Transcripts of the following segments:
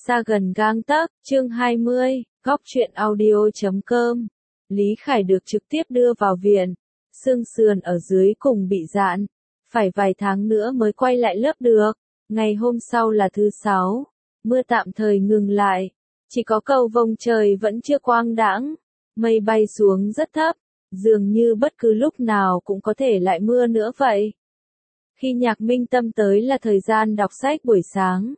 Xa gần gang tấc, chương 20, góc truyện audio.com. Lý Khải được trực tiếp đưa vào viện, xương sườn ở dưới cùng bị giãn, phải vài tháng nữa mới quay lại lớp được. Ngày hôm sau là thứ Sáu, mưa tạm thời ngừng lại, chỉ có cầu vồng trời vẫn chưa quang đãng, mây bay xuống rất thấp, dường như bất cứ lúc nào cũng có thể lại mưa nữa vậy. Khi Nhạc Minh Tâm tới là thời gian đọc sách buổi sáng.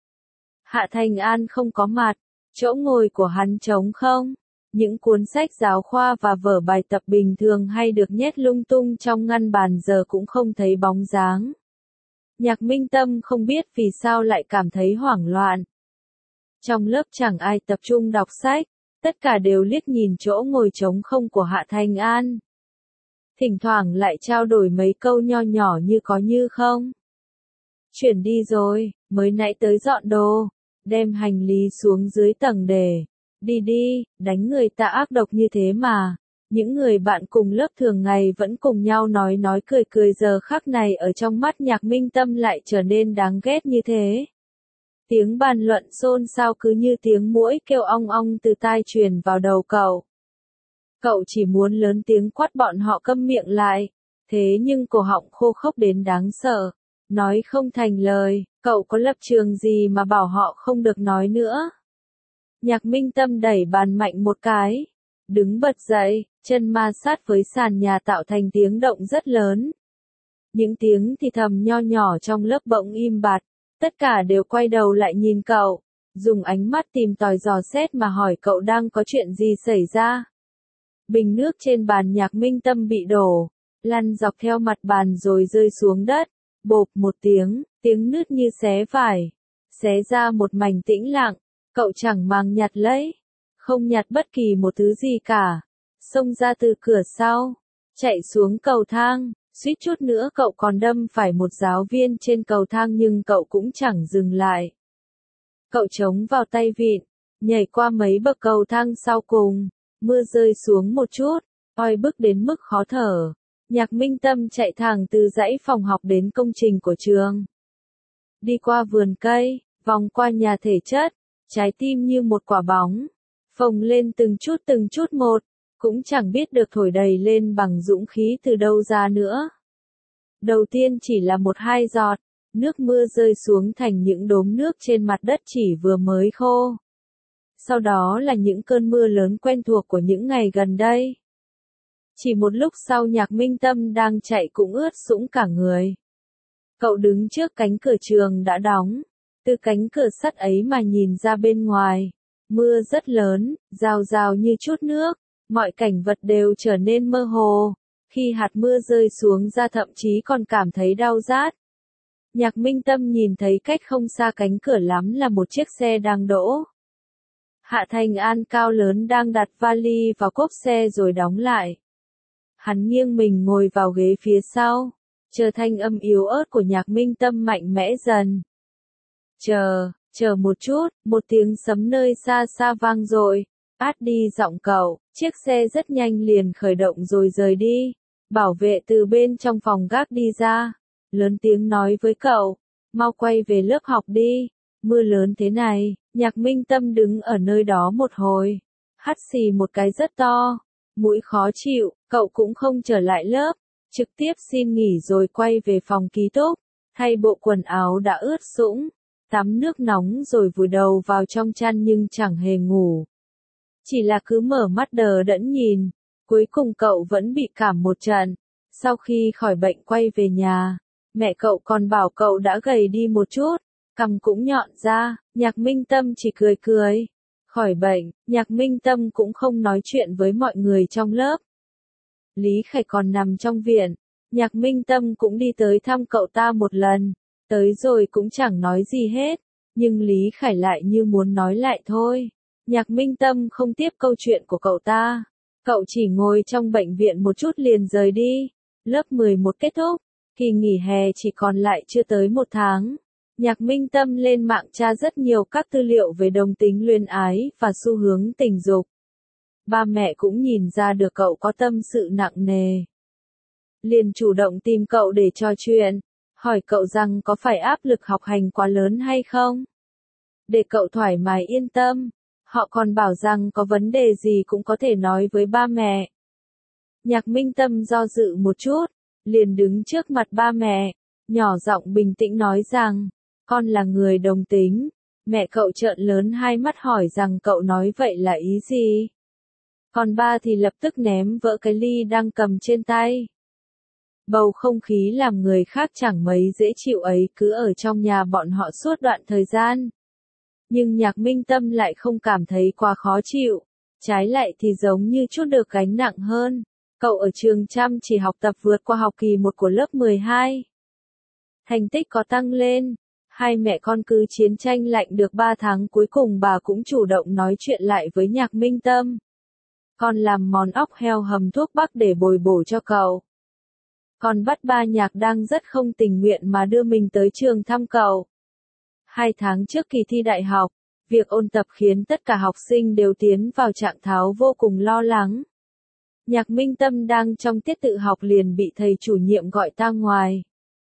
Hạ Thành An không có mặt, chỗ ngồi của hắn trống không. Những cuốn sách giáo khoa và vở bài tập bình thường hay được nhét lung tung trong ngăn bàn giờ cũng không thấy bóng dáng. Nhạc Minh Tâm không biết vì sao lại cảm thấy hoảng loạn. Trong lớp chẳng ai tập trung đọc sách, tất cả đều liếc nhìn chỗ ngồi trống không của Hạ Thành An. Thỉnh thoảng lại trao đổi mấy câu nho nhỏ như có như không. Chuyển đi rồi, mới nãy tới dọn đồ, đem hành lý xuống dưới tầng để. Đi đi, đánh người ta ác độc như thế mà. Những người bạn cùng lớp thường ngày vẫn cùng nhau nói cười cười giờ khắc này ở trong mắt Nhạc Minh Tâm lại trở nên đáng ghét như thế. Tiếng bàn luận xôn xao cứ như tiếng muỗi kêu ong ong từ tai truyền vào đầu cậu. Cậu chỉ muốn lớn tiếng quát bọn họ câm miệng lại, thế nhưng cổ họng khô khốc đến đáng sợ, nói không thành lời, cậu có lập trường gì mà bảo họ không được nói nữa. Nhạc Minh Tâm đẩy bàn mạnh một cái, đứng bật dậy, chân ma sát với sàn nhà tạo thành tiếng động rất lớn. Những tiếng thì thầm nho nhỏ trong lớp bỗng im bặt, tất cả đều quay đầu lại nhìn cậu, dùng ánh mắt tìm tòi dò xét mà hỏi cậu đang có chuyện gì xảy ra. Bình nước trên bàn Nhạc Minh Tâm bị đổ, lăn dọc theo mặt bàn rồi rơi xuống đất, bộp một tiếng, tiếng nứt như xé vải, xé ra một mảnh tĩnh lặng, cậu chẳng màng nhặt lấy, không nhặt bất kỳ một thứ gì cả, xông ra từ cửa sau, chạy xuống cầu thang, suýt chút nữa cậu còn đâm phải một giáo viên trên cầu thang nhưng cậu cũng chẳng dừng lại. Cậu chống vào tay vịn, nhảy qua mấy bậc cầu thang sau cùng. Mưa rơi xuống một chút, oi bức đến mức khó thở. Nhạc Minh Tâm chạy thẳng từ dãy phòng học đến công trình của trường. Đi qua vườn cây, vòng qua nhà thể chất, trái tim như một quả bóng, phồng lên từng chút một, cũng chẳng biết được thổi đầy lên bằng dũng khí từ đâu ra nữa. Đầu tiên chỉ là một hai giọt, nước mưa rơi xuống thành những đốm nước trên mặt đất chỉ vừa mới khô. Sau đó là những cơn mưa lớn quen thuộc của những ngày gần đây. Chỉ một lúc sau Nhạc Minh Tâm đang chạy cũng ướt sũng cả người. Cậu đứng trước cánh cửa trường đã đóng, từ cánh cửa sắt ấy mà nhìn ra bên ngoài. Mưa rất lớn, rào rào như chút nước, mọi cảnh vật đều trở nên mơ hồ. Khi hạt mưa rơi xuống ra thậm chí còn cảm thấy đau rát. Nhạc Minh Tâm nhìn thấy cách không xa cánh cửa lắm là một chiếc xe đang đỗ. Hạ Thành An cao lớn đang đặt vali vào cốp xe rồi đóng lại. Hắn nghiêng mình ngồi vào ghế phía sau, chờ thanh âm yếu ớt của Nhạc Minh Tâm mạnh mẽ dần. Chờ một chút, một tiếng sấm nơi xa xa vang dội, át đi giọng cậu, chiếc xe rất nhanh liền khởi động rồi rời đi. Bảo vệ từ bên trong phòng gác đi ra, lớn tiếng nói với cậu, mau quay về lớp học đi, mưa lớn thế này. Nhạc Minh Tâm đứng ở nơi đó một hồi, hắt xì một cái rất to, mũi khó chịu, cậu cũng không trở lại lớp, trực tiếp xin nghỉ rồi quay về phòng ký túc, thay bộ quần áo đã ướt sũng, tắm nước nóng rồi vùi đầu vào trong chăn nhưng chẳng hề ngủ. Chỉ là cứ mở mắt đờ đẫn nhìn, cuối cùng cậu vẫn bị cảm một trận. Sau khi khỏi bệnh quay về nhà, mẹ cậu còn bảo cậu đã gầy đi một chút. Cằm cũng nhọn ra, Nhạc Minh Tâm chỉ cười cười. Khỏi bệnh, Nhạc Minh Tâm cũng không nói chuyện với mọi người trong lớp. Lý Khải còn nằm trong viện, Nhạc Minh Tâm cũng đi tới thăm cậu ta một lần, tới rồi cũng chẳng nói gì hết, nhưng Lý Khải lại như muốn nói lại thôi. Nhạc Minh Tâm không tiếp câu chuyện của cậu ta, cậu chỉ ngồi trong bệnh viện một chút liền rời đi. Lớp 11 kết thúc, kỳ nghỉ hè chỉ còn lại chưa tới một tháng. Nhạc Minh Tâm lên mạng tra rất nhiều các tư liệu về đồng tính luyến ái và xu hướng tình dục. Ba mẹ cũng nhìn ra được cậu có tâm sự nặng nề. Liền chủ động tìm cậu để trò chuyện, hỏi cậu rằng có phải áp lực học hành quá lớn hay không. để cậu thoải mái yên tâm. Họ còn bảo rằng có vấn đề gì cũng có thể nói với ba mẹ. Nhạc Minh Tâm do dự một chút, liền đứng trước mặt ba mẹ, nhỏ giọng bình tĩnh nói rằng, con là người đồng tính. Mẹ cậu trợn lớn hai mắt hỏi rằng cậu nói vậy là ý gì? Còn ba thì lập tức ném vỡ cái ly đang cầm trên tay. Bầu không khí làm người khác chẳng mấy dễ chịu ấy cứ ở trong nhà bọn họ suốt đoạn thời gian. Nhưng Nhạc Minh Tâm lại không cảm thấy quá khó chịu, trái lại thì giống như chút được gánh nặng hơn. Cậu ở trường chăm chỉ học tập vượt qua học kỳ 1 của lớp 12. Thành tích có tăng lên, hai mẹ con cứ chiến tranh lạnh được 3 tháng cuối cùng bà cũng chủ động nói chuyện lại với Nhạc Minh Tâm. Con làm món ốc heo hầm thuốc bắc để bồi bổ cho cậu. Con bắt ba Nhạc đang rất không tình nguyện mà đưa mình tới trường thăm cậu. 2 tháng trước kỳ thi đại học, việc ôn tập khiến tất cả học sinh đều tiến vào trạng thái vô cùng lo lắng. Nhạc Minh Tâm đang trong tiết tự học liền bị thầy chủ nhiệm gọi ra ngoài.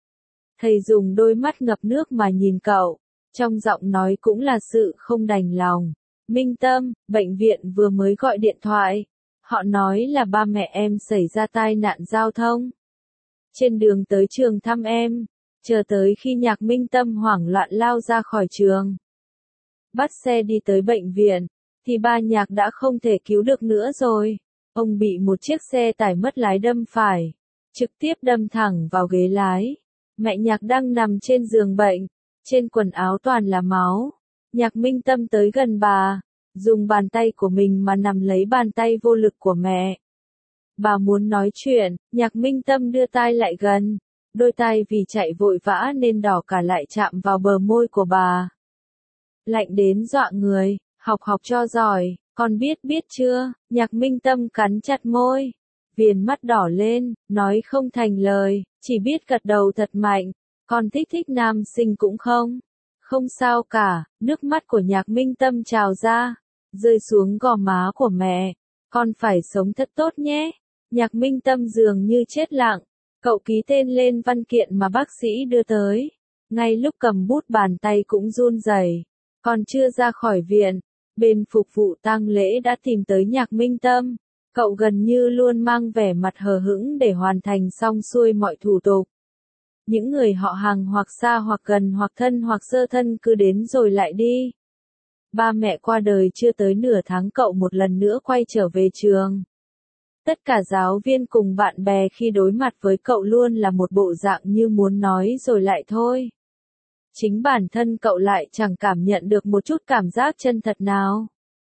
Thầy dùng đôi mắt ngập nước mà nhìn cậu, trong giọng nói cũng là sự không đành lòng. Minh Tâm, bệnh viện vừa mới gọi điện thoại. Họ nói là ba mẹ em xảy ra tai nạn giao thông. Trên đường tới trường thăm em, chờ tới khi Nhạc Minh Tâm hoảng loạn lao ra khỏi trường. Bắt xe đi tới bệnh viện, thì ba Nhạc đã không thể cứu được nữa rồi. Ông bị một chiếc xe tải mất lái đâm phải, trực tiếp đâm thẳng vào ghế lái. Mẹ Nhạc đang nằm trên giường bệnh, trên quần áo toàn là máu. Nhạc Minh Tâm tới gần bà, dùng bàn tay của mình mà nắm lấy bàn tay vô lực của mẹ. Bà muốn nói chuyện, Nhạc Minh Tâm đưa tai lại gần, đôi tai vì chạy vội vã nên đỏ cả lại chạm vào bờ môi của bà. Lạnh đến dọa người, học cho giỏi, con biết chưa? Nhạc Minh Tâm cắn chặt môi, viền mắt đỏ lên, nói không thành lời, chỉ biết gật đầu thật mạnh. Con thích nam sinh cũng không? Không sao cả, nước mắt của Nhạc Minh Tâm trào ra, rơi xuống gò má của mẹ. Con phải sống thật tốt nhé. Nhạc Minh Tâm dường như chết lặng, cậu ký tên lên văn kiện mà bác sĩ đưa tới. Ngay lúc cầm bút bàn tay cũng run rẩy. Còn chưa ra khỏi viện, bên phục vụ tang lễ đã tìm tới Nhạc Minh Tâm. Cậu gần như luôn mang vẻ mặt hờ hững để hoàn thành xong xuôi mọi thủ tục. Những người họ hàng hoặc xa hoặc gần hoặc thân hoặc sơ thân cứ đến rồi lại đi. Ba mẹ qua đời chưa tới nửa tháng cậu một lần nữa quay trở về trường. Tất cả giáo viên cùng bạn bè khi đối mặt với cậu luôn là một bộ dạng như muốn nói rồi lại thôi. Chính bản thân cậu lại chẳng cảm nhận được một chút cảm giác chân thật nào.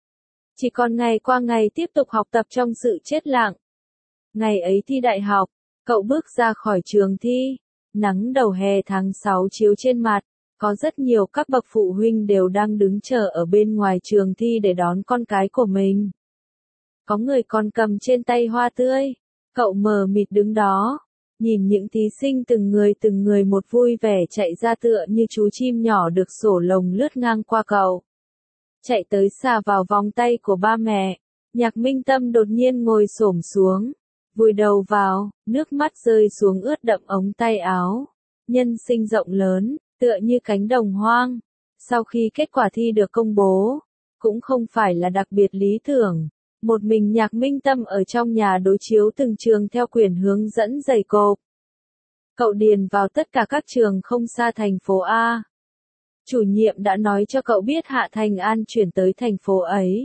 Chỉ còn ngày qua ngày tiếp tục học tập trong sự chết lặng. Ngày ấy thi đại học, cậu bước ra khỏi trường thi, nắng đầu hè tháng 6 chiếu trên mặt, có rất nhiều các bậc phụ huynh đều đang đứng chờ ở bên ngoài trường thi để đón con cái của mình. Có người còn cầm trên tay hoa tươi, cậu mờ mịt đứng đó, nhìn những thí sinh từng người một vui vẻ chạy ra tựa như chú chim nhỏ được sổ lồng lướt ngang qua cậu. Chạy tới xà vào vòng tay của ba mẹ, Nhạc Minh Tâm đột nhiên ngồi xổm xuống, vùi đầu vào, nước mắt rơi xuống ướt đậm ống tay áo. Nhân sinh rộng lớn, tựa như cánh đồng hoang. Sau khi kết quả thi được công bố, cũng không phải là đặc biệt lý tưởng. Một mình Nhạc Minh Tâm ở trong nhà đối chiếu từng trường theo quyển hướng dẫn dày cộp. Cậu điền vào tất cả các trường không xa thành phố A. Chủ nhiệm đã nói cho cậu biết Hạ Thành An chuyển tới thành phố ấy.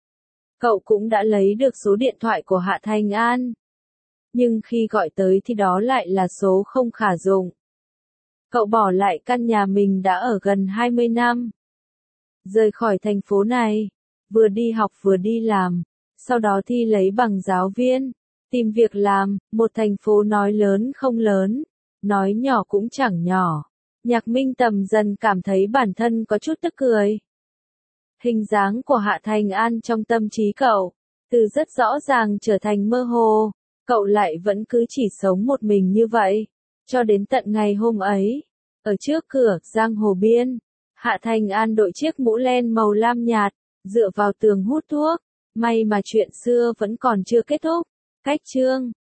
Cậu cũng đã lấy được số điện thoại của Hạ Thành An. Nhưng khi gọi tới thì đó lại là số không khả dụng. Cậu bỏ lại căn nhà mình đã ở gần 20 năm. Rời khỏi thành phố này, vừa đi học vừa đi làm, sau đó thi lấy bằng giáo viên, tìm việc làm, một thành phố nói lớn không lớn, nói nhỏ cũng chẳng nhỏ. Nhạc Minh Tâm dần cảm thấy bản thân có chút tức cười. Hình dáng của Hạ Thành An trong tâm trí cậu, từ rất rõ ràng trở thành mơ hồ, cậu lại vẫn cứ chỉ sống một mình như vậy, cho đến tận ngày hôm ấy, ở trước cửa giang hồ biên, Hạ Thành An đội chiếc mũ len màu lam nhạt, dựa vào tường hút thuốc, may mà chuyện xưa vẫn còn chưa kết thúc. Cách chương